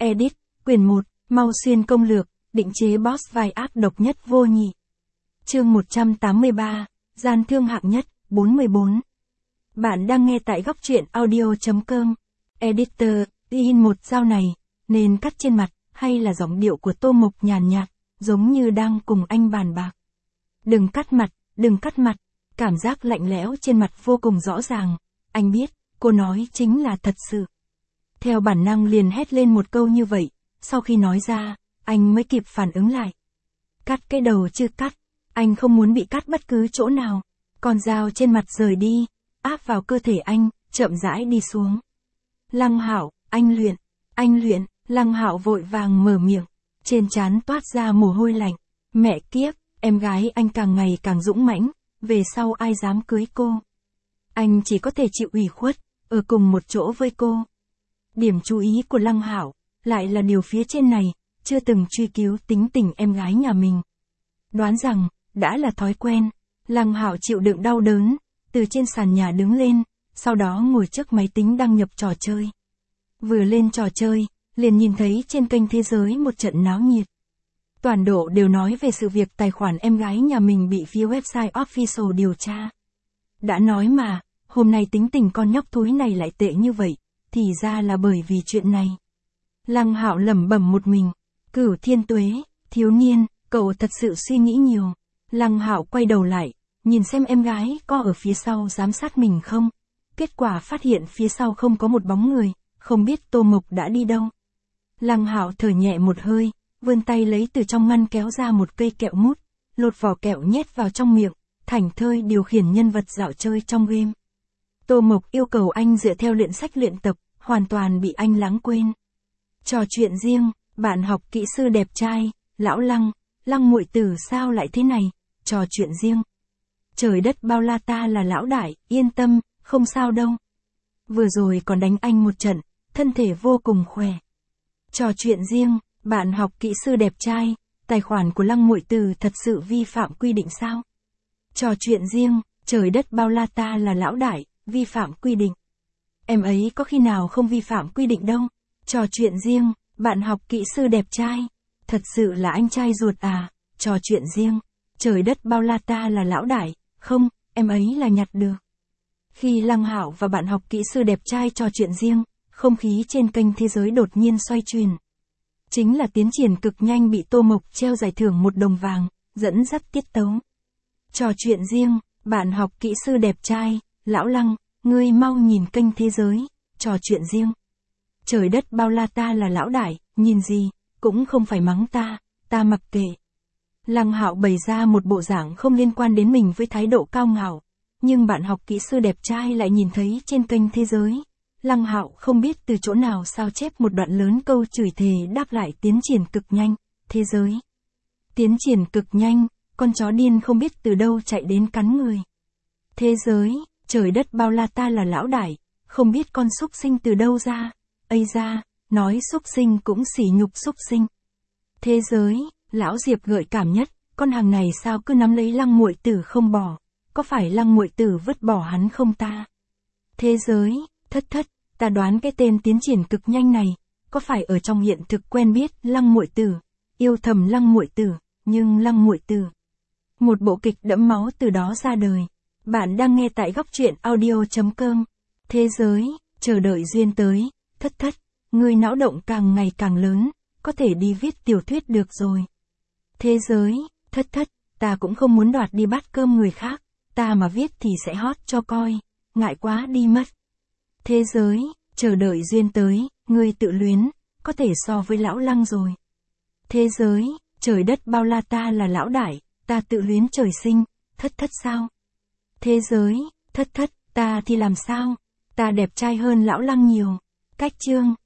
Edit, quyển 1, Mau Xuyên công lược, định chế boss vai ác độc nhất vô nhị. Chương 183, Gian thương hạng nhất, 44. Bạn đang nghe tại góc truyện audio.com. Editor, in một dao này, nên cắt trên mặt, hay là giọng điệu của Tô Mộc nhàn nhạt, giống như đang cùng anh bàn bạc. Đừng cắt mặt, đừng cắt mặt, cảm giác lạnh lẽo trên mặt vô cùng rõ ràng, anh biết, cô nói chính là thật sự. Theo bản năng liền hét lên một câu như vậy, sau khi nói ra, anh mới kịp phản ứng lại. Cắt cái đầu chứ cắt, anh không muốn bị cắt bất cứ chỗ nào. Con dao trên mặt rời đi, áp vào cơ thể anh, chậm rãi đi xuống. Lăng Hạo, anh luyện, Lăng Hạo vội vàng mở miệng, trên trán toát ra mồ hôi lạnh. Mẹ kiếp, em gái anh càng ngày càng dũng mãnh, về sau ai dám cưới cô. Anh chỉ có thể chịu ủy khuất, ở cùng một chỗ với cô. Điểm chú ý của Lăng Hạo lại là điều phía trên này, chưa từng truy cứu tính tình em gái nhà mình. Đoán rằng, đã là thói quen, Lăng Hạo chịu đựng đau đớn, từ trên sàn nhà đứng lên, sau đó ngồi trước máy tính đăng nhập trò chơi. Vừa lên trò chơi, liền nhìn thấy trên kênh Thế Giới một trận náo nhiệt. Toàn độ đều nói về sự việc tài khoản em gái nhà mình bị phía website official điều tra. Đã nói mà, hôm nay tính tình con nhóc thúi này lại tệ như vậy, thì ra là bởi vì chuyện này. Lăng Hạo lẩm bẩm một mình, Cửu Thiên Tuế, thiếu niên, cậu thật sự suy nghĩ nhiều. Lăng Hạo quay đầu lại, nhìn xem em gái có ở phía sau giám sát mình không. Kết quả phát hiện phía sau không có một bóng người, không biết Tô Mộc đã đi đâu. Lăng Hạo thở nhẹ một hơi, vươn tay lấy từ trong ngăn kéo ra một cây kẹo mút, lột vỏ kẹo nhét vào trong miệng, thảnh thơi điều khiển nhân vật dạo chơi trong game. Tô Mộc yêu cầu anh dựa theo luyện sách luyện tập, hoàn toàn bị anh lãng quên. Trò chuyện riêng, bạn học kỹ sư đẹp trai, lão Lăng muội tử sao lại thế này, trò chuyện riêng. Trời đất bao la ta là lão đại, yên tâm, không sao đâu. Vừa rồi còn đánh anh một trận, thân thể vô cùng khỏe. Trò chuyện riêng, bạn học kỹ sư đẹp trai, tài khoản của Lăng muội tử thật sự vi phạm quy định sao? Trò chuyện riêng, trời đất bao la ta là lão đại, vi phạm quy định. Em ấy có khi nào không vi phạm quy định đâu. Trò chuyện riêng, bạn học kỹ sư đẹp trai, thật sự là anh trai ruột à? Trò chuyện riêng, trời đất bao la ta là lão đại, không, em ấy là nhặt được. Khi Lăng Hạo và bạn học kỹ sư đẹp trai trò chuyện riêng, không khí trên kênh Thế Giới đột nhiên xoay chuyển. Chính là tiến triển cực nhanh bị Tô Mộc treo giải thưởng 1 đồng vàng, dẫn dắt tiết tấu. Trò chuyện riêng, bạn học kỹ sư đẹp trai, lão Lăng, ngươi mau nhìn kênh Thế Giới, trò chuyện riêng. Trời đất bao la ta là lão đại, nhìn gì, cũng không phải mắng ta mặc kệ. Lăng Hạo bày ra một bộ dạng không liên quan đến mình với thái độ cao ngạo, nhưng bạn học kỹ sư đẹp trai lại nhìn thấy trên kênh Thế Giới. Lăng Hạo không biết từ chỗ nào sao chép một đoạn lớn câu chửi thề đáp lại tiến triển cực nhanh, Thế Giới. Tiến triển cực nhanh, con chó điên không biết từ đâu chạy đến cắn người. Thế Giới, trời đất bao la ta là lão đại, không biết con súc sinh từ đâu ra. Ây da, nói súc sinh cũng sỉ nhục súc sinh. Thế Giới, lão Diệp gợi cảm nhất, con hàng này sao cứ nắm lấy Lăng muội tử không bỏ, có phải Lăng muội tử vứt bỏ hắn không ta? Thế Giới, thất, ta đoán cái tên tiến triển cực nhanh này, có phải ở trong hiện thực quen biết Lăng muội tử, yêu thầm Lăng muội tử, nhưng Lăng muội tử. Một bộ kịch đẫm máu từ đó ra đời. Bạn đang nghe tại góc truyện audio.com. Thế Giới, chờ đợi duyên tới, thất, ngươi não động càng ngày càng lớn, có thể đi viết tiểu thuyết được rồi. Thế Giới, thất, ta cũng không muốn đoạt đi bát cơm người khác, ta mà viết thì sẽ hot cho coi, ngại quá đi mất. Thế Giới, chờ đợi duyên tới, ngươi tự luyến, có thể so với lão Lăng rồi. Thế Giới, trời đất bao la ta là lão đại, ta tự luyến trời sinh, thất sao? Thế Giới, thất, ta thì làm sao? Ta đẹp trai hơn lão Lăng nhiều. Cách chương.